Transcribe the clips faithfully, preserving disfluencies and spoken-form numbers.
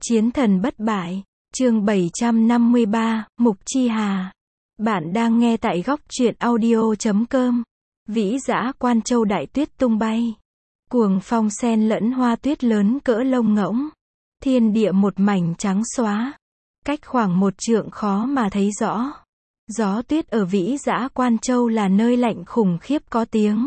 Chiến thần bất bại, chương bảy trăm năm mươi ba, Mục Chi Hà. Bạn đang nghe tại góc truyện audio chấm com. Vĩ dã Quan Châu đại tuyết tung bay. Cuồng phong sen lẫn hoa tuyết lớn cỡ lông ngỗng. Thiên địa một mảnh trắng xóa. Cách khoảng một trượng khó mà thấy rõ. Gió tuyết ở Vĩ dã Quan Châu là nơi lạnh khủng khiếp có tiếng.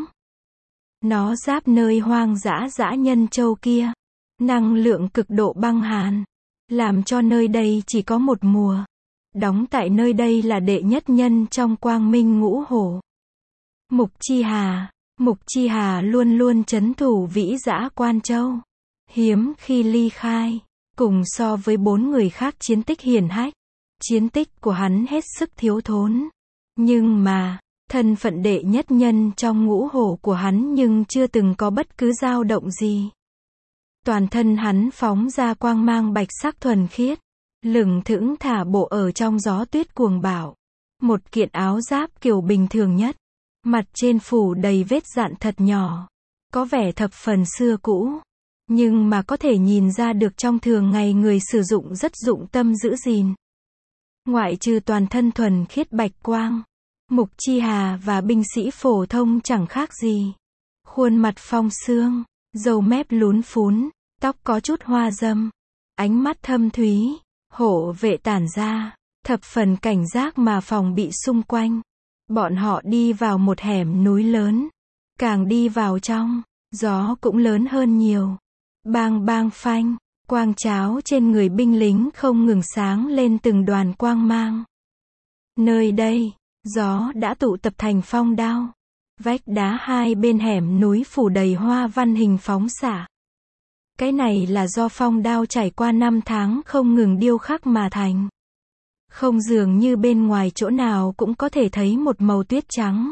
Nó giáp nơi hoang dã dã Nhân Châu kia. Năng lượng cực độ băng hàn, làm cho nơi đây chỉ có một mùa. Đóng tại nơi đây là đệ nhất nhân trong Quang Minh Ngũ Hổ. Mục Chi Hà. Mục Chi Hà luôn luôn trấn thủ Vĩ dã Quan Châu. Hiếm khi ly khai, cùng so với bốn người khác chiến tích hiển hách. Chiến tích của hắn hết sức thiếu thốn. Nhưng mà, thân phận đệ nhất nhân trong ngũ hổ của hắn nhưng chưa từng có bất cứ dao động gì. Toàn thân hắn phóng ra quang mang bạch sắc thuần khiết, lững thững thả bộ ở trong gió tuyết cuồng bạo. Một kiện áo giáp kiểu bình thường nhất, mặt trên phủ đầy vết dạn thật nhỏ, có vẻ thập phần xưa cũ, nhưng mà có thể nhìn ra được trong thường ngày người sử dụng rất dụng tâm giữ gìn. Ngoại trừ toàn thân thuần khiết bạch quang, Mục Chi Hà và binh sĩ phổ thông chẳng khác gì. Khuôn mặt phong sương, râu mép lún phún, tóc có chút hoa râm, ánh mắt thâm thúy, hộ vệ tản ra, thập phần cảnh giác mà phòng bị xung quanh. Bọn họ đi vào một hẻm núi lớn, càng đi vào trong, gió cũng lớn hơn nhiều. Bang bang phanh, quang cháo trên người binh lính không ngừng sáng lên từng đoàn quang mang. Nơi đây, gió đã tụ tập thành phong đao. Vách đá hai bên hẻm núi phủ đầy hoa văn hình phóng xạ. Cái này là do phong đao trải qua năm tháng không ngừng điêu khắc mà thành. Không dường như bên ngoài chỗ nào cũng có thể thấy một màu tuyết trắng.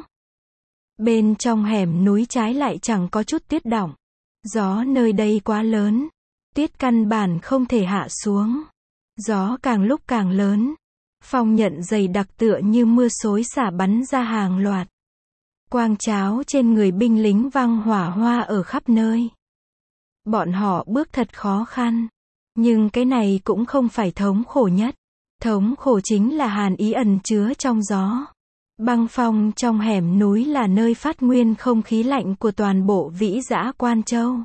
Bên trong hẻm núi trái lại chẳng có chút tuyết đọng. Gió nơi đây quá lớn, tuyết căn bản không thể hạ xuống. Gió càng lúc càng lớn, phong nhận dày đặc tựa như mưa xối xả bắn ra hàng loạt. Quang cháo trên người binh lính văng hỏa hoa ở khắp nơi. Bọn họ bước thật khó khăn. Nhưng cái này cũng không phải thống khổ nhất. Thống khổ chính là hàn ý ẩn chứa trong gió. Băng phong trong hẻm núi là nơi phát nguyên không khí lạnh của toàn bộ Vĩ dã Quan Châu.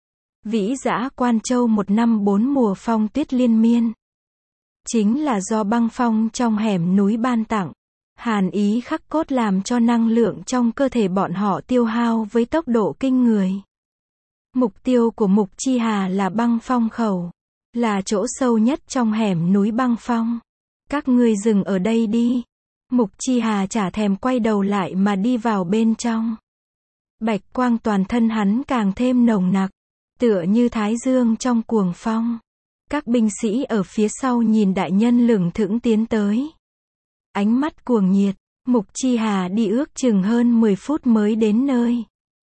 Vĩ dã Quan Châu một năm bốn mùa phong tuyết liên miên. Chính là do băng phong trong hẻm núi ban tặng. Hàn ý khắc cốt làm cho năng lượng trong cơ thể bọn họ tiêu hao với tốc độ kinh người. Mục tiêu của Mục Chi Hà là băng phong khẩu, là chỗ sâu nhất trong hẻm núi băng phong. Các ngươi dừng ở đây đi. Mục Chi Hà chả thèm quay đầu lại mà đi vào bên trong. Bạch quang toàn thân hắn càng thêm nồng nặc, tựa như thái dương trong cuồng phong. Các binh sĩ ở phía sau nhìn đại nhân lững thững tiến tới. Ánh mắt cuồng nhiệt, Mục Chi Hà đi ước chừng hơn mười phút mới đến nơi.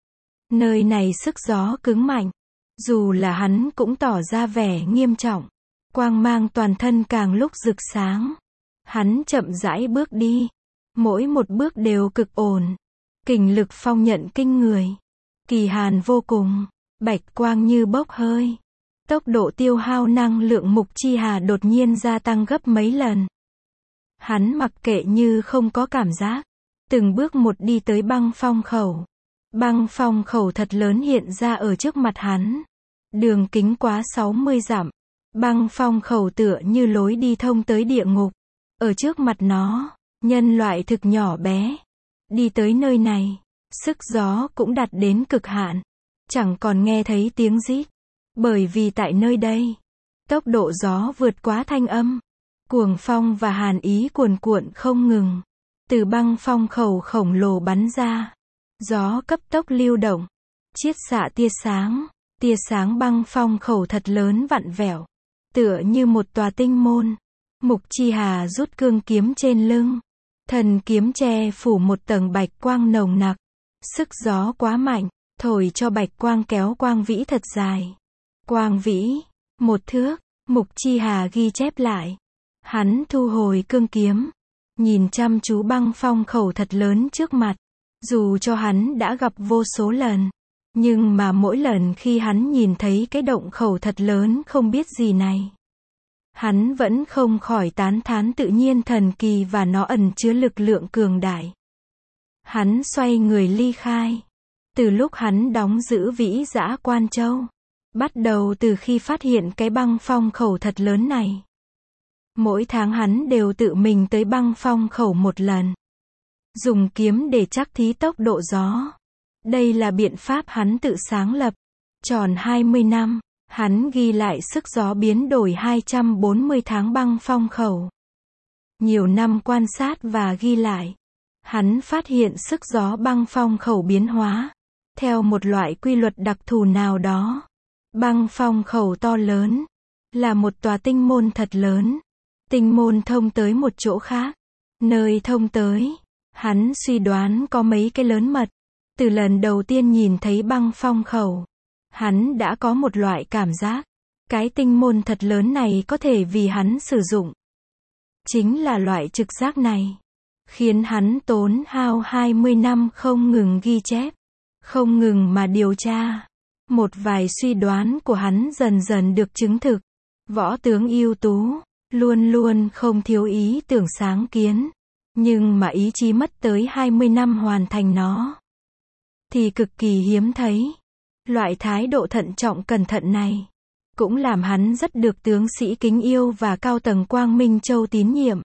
Nơi này sức gió cứng mạnh, dù là hắn cũng tỏ ra vẻ nghiêm trọng. Quang mang toàn thân càng lúc rực sáng. Hắn chậm rãi bước đi, mỗi một bước đều cực ổn. Kình lực phong nhận kinh người, kỳ hàn vô cùng, bạch quang như bốc hơi. Tốc độ tiêu hao năng lượng Mục Chi Hà đột nhiên gia tăng gấp mấy lần. Hắn mặc kệ như không có cảm giác, từng bước một đi tới băng phong khẩu. Băng phong khẩu thật lớn hiện ra ở trước mặt hắn. Đường kính quá sáu mươi dặm. Băng phong khẩu tựa như lối đi thông tới địa ngục. Ở trước mặt nó, nhân loại thực nhỏ bé. Đi tới nơi này, sức gió cũng đạt đến cực hạn. Chẳng còn nghe thấy tiếng rít. Bởi vì tại nơi đây, tốc độ gió vượt quá thanh âm. Cuồng phong và hàn ý cuồn cuộn không ngừng. Từ băng phong khẩu khổng lồ bắn ra. Gió cấp tốc lưu động. Chiết xạ tia sáng. Tia sáng băng phong khẩu thật lớn vặn vẹo. Tựa như một tòa tinh môn. Mục Chi Hà rút cương kiếm trên lưng. Thần kiếm che phủ một tầng bạch quang nồng nặc. Sức gió quá mạnh, thổi cho bạch quang kéo quang vĩ thật dài. Quang vĩ, một thước, Mục Chi Hà ghi chép lại. Hắn thu hồi cương kiếm, nhìn chăm chú băng phong khẩu thật lớn trước mặt. Dù cho hắn đã gặp vô số lần, nhưng mà mỗi lần khi hắn nhìn thấy cái động khẩu thật lớn không biết gì này, hắn vẫn không khỏi tán thán tự nhiên thần kỳ và nó ẩn chứa lực lượng cường đại. Hắn xoay người ly khai. Từ lúc hắn đóng giữ Vĩ Dã Quan Châu, bắt đầu từ khi phát hiện cái băng phong khẩu thật lớn này, mỗi tháng hắn đều tự mình tới băng phong khẩu một lần, dùng kiếm để trắc thí tốc độ gió. Đây là biện pháp hắn tự sáng lập. Tròn hai mươi năm, hắn ghi lại sức gió biến đổi hai trăm bốn mươi tháng băng phong khẩu. Nhiều năm quan sát và ghi lại, hắn phát hiện sức gió băng phong khẩu biến hóa theo một loại quy luật đặc thù nào đó. Băng phong khẩu to lớn là một tòa tinh môn thật lớn. Tinh môn thông tới một chỗ khác. Nơi thông tới, hắn suy đoán có mấy cái lớn mật. Từ lần đầu tiên nhìn thấy băng phong khẩu, hắn đã có một loại cảm giác, cái tinh môn thật lớn này có thể vì hắn sử dụng. Chính là loại trực giác này, khiến hắn tốn hao hai mươi năm không ngừng ghi chép, không ngừng mà điều tra. Một vài suy đoán của hắn dần dần được chứng thực. Võ tướng ưu tú, luôn luôn không thiếu ý tưởng sáng kiến, nhưng mà ý chí mất tới hai mươi năm hoàn thành nó thì cực kỳ hiếm thấy. Loại thái độ thận trọng cẩn thận này cũng làm hắn rất được tướng sĩ kính yêu và cao tầng Quang Minh Châu tín nhiệm.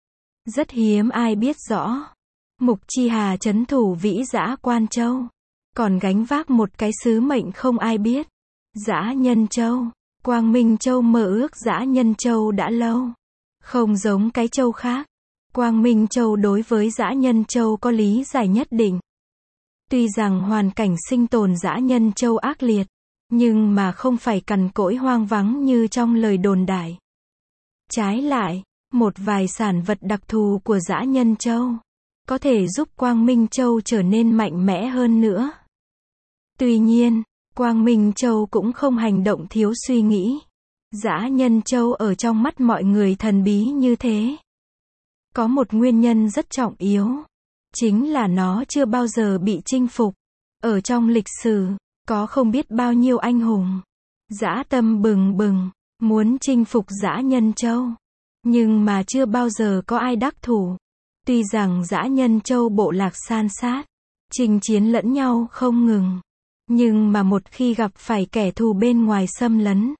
Rất hiếm ai biết rõ, Mục Chi Hà trấn thủ Vĩ Dã Quan Châu, còn gánh vác một cái sứ mệnh không ai biết. Dã Nhân Châu. Quang Minh Châu mơ ước Dã Nhân Châu đã lâu. Không giống cái châu khác, Quang Minh Châu đối với Dã Nhân Châu có lý giải nhất định. Tuy rằng hoàn cảnh sinh tồn Dã Nhân Châu ác liệt, nhưng mà không phải cằn cỗi hoang vắng như trong lời đồn đại. Trái lại, một vài sản vật đặc thù của Dã Nhân Châu có thể giúp Quang Minh Châu trở nên mạnh mẽ hơn nữa. Tuy nhiên, Quang Minh Châu cũng không hành động thiếu suy nghĩ. Dã Nhân Châu ở trong mắt mọi người thần bí như thế, có một nguyên nhân rất trọng yếu, chính là nó chưa bao giờ bị chinh phục. Ở trong lịch sử, có không biết bao nhiêu anh hùng dã tâm bừng bừng, muốn chinh phục Dã Nhân Châu, nhưng mà chưa bao giờ có ai đắc thủ. Tuy rằng Dã Nhân Châu bộ lạc san sát, chinh chiến lẫn nhau không ngừng, nhưng mà một khi gặp phải kẻ thù bên ngoài xâm lấn,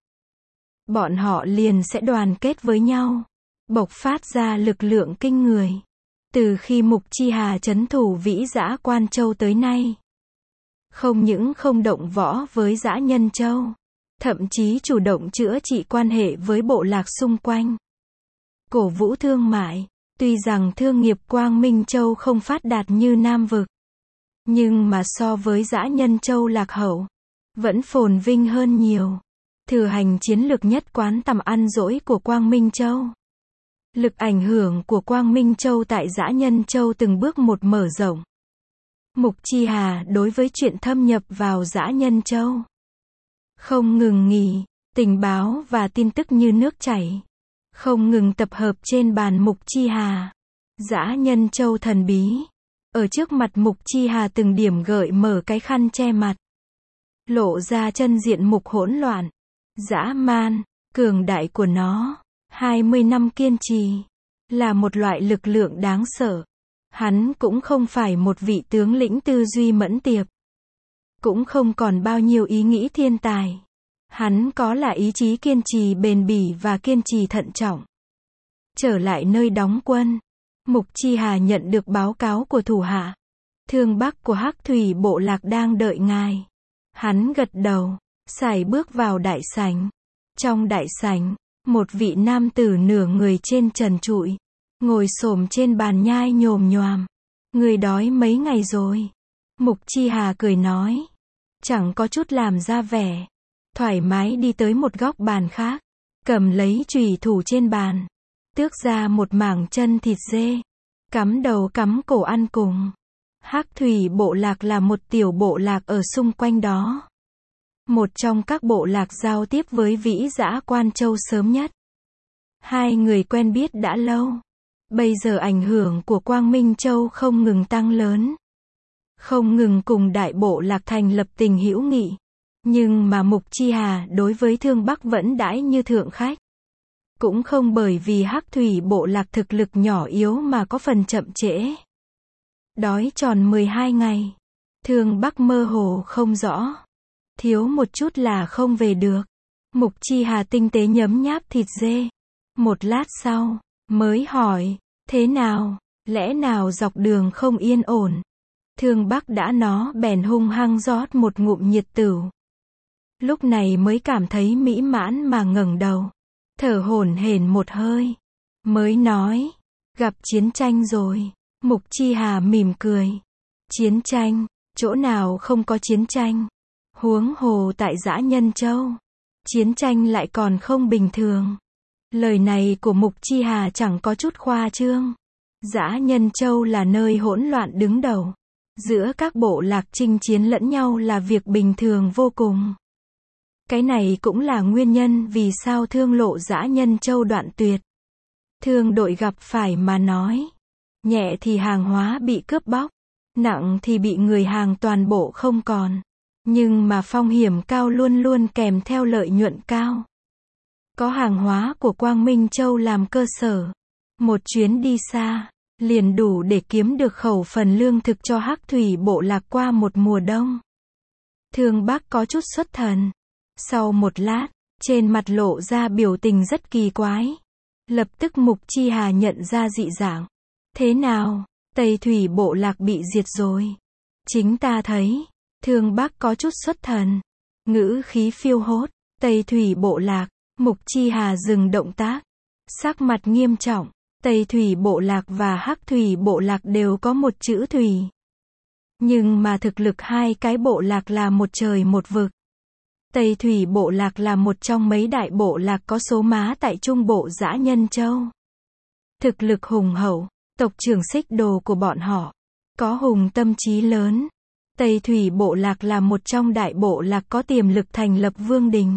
bọn họ liền sẽ đoàn kết với nhau, bộc phát ra lực lượng kinh người. Từ khi Mục Chi Hà trấn thủ Vĩ Dã Quan Châu tới nay, không những không động võ với Dã Nhân Châu, thậm chí chủ động chữa trị quan hệ với bộ lạc xung quanh, cổ vũ thương mại. Tuy rằng thương nghiệp Quang Minh Châu không phát đạt như Nam Vực, nhưng mà so với Dã Nhân Châu lạc hậu, vẫn phồn vinh hơn nhiều. Thừa hành chiến lược nhất quán tầm ăn dỗi của Quang Minh Châu, lực ảnh hưởng của Quang Minh Châu tại Dã Nhân Châu từng bước một mở rộng. Mục Chi Hà đối với chuyện thâm nhập vào Dã Nhân Châu không ngừng nghỉ, tình báo và tin tức như nước chảy, không ngừng tập hợp trên bàn Mục Chi Hà. Dã Nhân Châu thần bí, ở trước mặt Mục Chi Hà từng điểm gợi mở cái khăn che mặt, lộ ra chân diện mục hỗn loạn, dã man, cường đại của nó. hai mươi năm kiên trì, là một loại lực lượng đáng sợ. Hắn cũng không phải một vị tướng lĩnh tư duy mẫn tiệp, cũng không còn bao nhiêu ý nghĩ thiên tài. Hắn có là ý chí kiên trì bền bỉ và kiên trì thận trọng. Trở lại nơi đóng quân, Mục Chi Hà nhận được báo cáo của thủ hạ. Thương Bắc của Hắc Thủy bộ lạc đang đợi ngài. Hắn gật đầu, sải bước vào đại sảnh. Trong đại sảnh, một vị nam tử nửa người trên trần trụi, ngồi xổm trên bàn nhai nhồm nhoàm. Người đói mấy ngày rồi? Mục Chi Hà cười nói. Chẳng có chút làm ra vẻ. Thoải mái đi tới một góc bàn khác, cầm lấy chùy thủ trên bàn, tước ra một mảng chân thịt dê, cắm đầu cắm cổ ăn cùng. Hắc Thủy bộ lạc là một tiểu bộ lạc ở xung quanh đó. Một trong các bộ lạc giao tiếp với Vĩ Dã Quan Châu sớm nhất. Hai người quen biết đã lâu. Bây giờ ảnh hưởng của Quang Minh Châu không ngừng tăng lớn, không ngừng cùng đại bộ lạc thành lập tình hữu nghị. Nhưng mà Mục Chi Hà đối với Thương Bắc vẫn đãi như thượng khách. Cũng không bởi vì Hắc thủy bộ lạc thực lực nhỏ yếu mà có phần chậm trễ. Đói tròn mười hai ngày. Thương Bắc mơ hồ không rõ. Thiếu một chút là không về được. Mục Chi Hà tinh tế nhấm nháp thịt dê. Một lát sau, mới hỏi, thế nào, lẽ nào dọc đường không yên ổn. Thương Bắc đã nó bèn hung hăng rót một ngụm nhiệt tửu. Lúc này mới cảm thấy mỹ mãn mà ngẩng đầu. Thở hổn hển một hơi. Mới nói, gặp chiến tranh rồi. Mục Chi Hà mỉm cười. Chiến tranh, chỗ nào không có chiến tranh. Huống hồ tại Dã Nhân Châu. Chiến tranh lại còn không bình thường. Lời này của Mục Chi Hà chẳng có chút khoa trương. Dã Nhân Châu là nơi hỗn loạn đứng đầu. Giữa các bộ lạc chinh chiến lẫn nhau là việc bình thường vô cùng. Cái này cũng là nguyên nhân vì sao thương lộ Dã Nhân Châu đoạn tuyệt. Thương đội gặp phải mà nói. Nhẹ thì hàng hóa bị cướp bóc. Nặng thì bị người hàng toàn bộ không còn. Nhưng mà phong hiểm cao luôn luôn kèm theo lợi nhuận cao. Có hàng hóa của Quang Minh Châu làm cơ sở. Một chuyến đi xa, liền đủ để kiếm được khẩu phần lương thực cho Hắc thủy bộ lạc qua một mùa đông. Thương Bắc có chút xuất thần. Sau một lát, trên mặt lộ ra biểu tình rất kỳ quái. Lập tức Mục Chi Hà nhận ra dị dạng. Thế nào, Tây thủy bộ lạc bị diệt rồi. Chính ta thấy. Thương Bắc có chút xuất thần. Ngữ khí phiêu hốt. Tây thủy bộ lạc. Mục Chi Hà dừng động tác. Sắc mặt nghiêm trọng. Tây thủy bộ lạc và Hắc thủy bộ lạc đều có một chữ thủy. Nhưng mà thực lực hai cái bộ lạc là một trời một vực. Tây thủy bộ lạc là một trong mấy đại bộ lạc có số má tại trung bộ Dã Nhân Châu. Thực lực hùng hậu. Tộc trưởng Xích Đồ của bọn họ có hùng tâm trí lớn. Tây thủy bộ lạc là một trong đại bộ lạc có tiềm lực thành lập vương đình.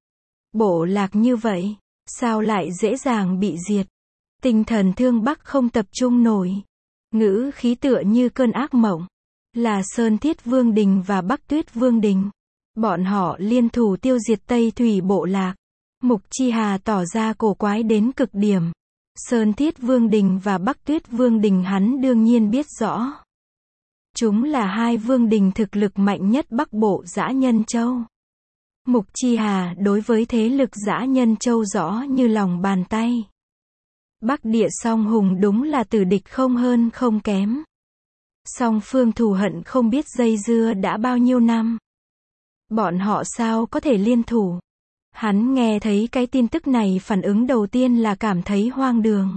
Bộ lạc như vậy, sao lại dễ dàng bị diệt? Tinh thần Thương Bắc không tập trung nổi. Ngữ khí tựa như cơn ác mộng. Là Sơn Thiết Vương Đình và Bắc Tuyết Vương Đình. Bọn họ liên thủ tiêu diệt Tây thủy bộ lạc. Mục Chi Hà tỏ ra cổ quái đến cực điểm. Sơn Thiết Vương Đình và Bắc Tuyết Vương Đình hắn đương nhiên biết rõ. Chúng là hai vương đình thực lực mạnh nhất Bắc bộ Dã Nhân Châu. Mục Chi Hà đối với thế lực Dã Nhân Châu rõ như lòng bàn tay. Bắc địa song hùng đúng là tử địch không hơn không kém. Song phương thù hận không biết dây dưa đã bao nhiêu năm. Bọn họ sao có thể liên thủ? Hắn nghe thấy cái tin tức này phản ứng đầu tiên là cảm thấy hoang đường.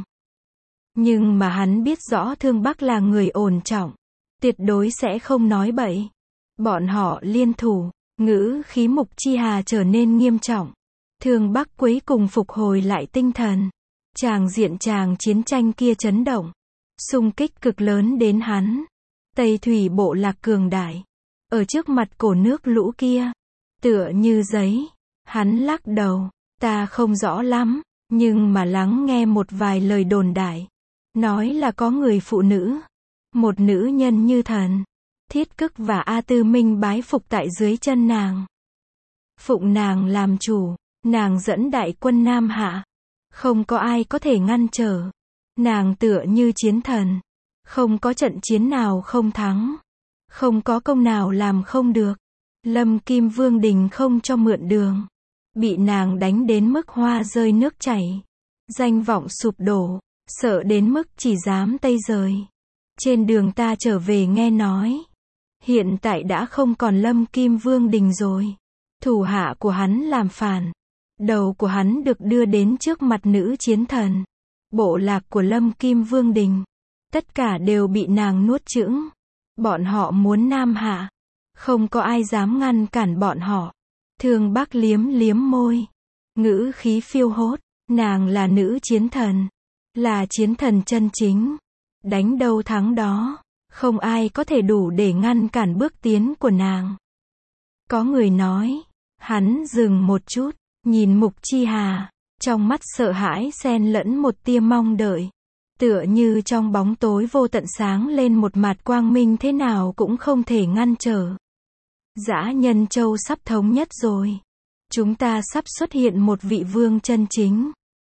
Nhưng mà hắn biết rõ Thương Bắc là người ổn trọng. Tuyệt đối sẽ không nói bậy. Bọn họ liên thủ. Ngữ khí Mục Chi Hà trở nên nghiêm trọng. Thương Bắc cuối cùng phục hồi lại tinh thần. Tràng diện tràng chiến tranh kia chấn động. Xung kích cực lớn đến hắn. Tây thủy bộ lạc cường đại. Ở trước mặt cổ nước lũ kia. Tựa như giấy. Hắn lắc đầu. Ta không rõ lắm. Nhưng mà lắng nghe một vài lời đồn đại. Nói là có người phụ nữ. Một nữ nhân như thần. Thiết Cức và A Tư Minh bái phục tại dưới chân nàng. Phụng nàng làm chủ. Nàng dẫn đại quân Nam Hạ. Không có ai có thể ngăn trở. Nàng tựa như chiến thần. Không có trận chiến nào không thắng. Không có công nào làm không được. Lâm Kim Vương Đình không cho mượn đường. Bị nàng đánh đến mức hoa rơi nước chảy. Danh vọng sụp đổ. Sợ đến mức chỉ dám tây rời. Trên đường ta trở về nghe nói. Hiện tại đã không còn Lâm Kim Vương Đình rồi. Thủ hạ của hắn làm phản. Đầu của hắn được đưa đến trước mặt nữ chiến thần. Bộ lạc của Lâm Kim Vương Đình. Tất cả đều bị nàng nuốt chửng. Bọn họ muốn Nam Hạ. Không có ai dám ngăn cản bọn họ. Thương Bắc liếm liếm môi. Ngữ khí phiêu hốt. Nàng là nữ chiến thần. Là chiến thần chân chính. Đánh đâu thắng đó. Không ai có thể đủ để ngăn cản bước tiến của nàng. Có người nói. Hắn dừng một chút. Nhìn Mục Chi Hà. Trong mắt sợ hãi xen lẫn một tia mong đợi. Tựa như trong bóng tối vô tận sáng lên một mạt quang minh thế nào cũng không thể ngăn trở. Dã Nhân Châu sắp thống nhất rồi. Chúng ta sắp xuất hiện một vị vương chân chính.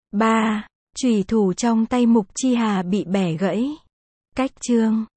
ba. Chủy thủ trong tay Mục Chi Hà bị bẻ gãy. Cách chương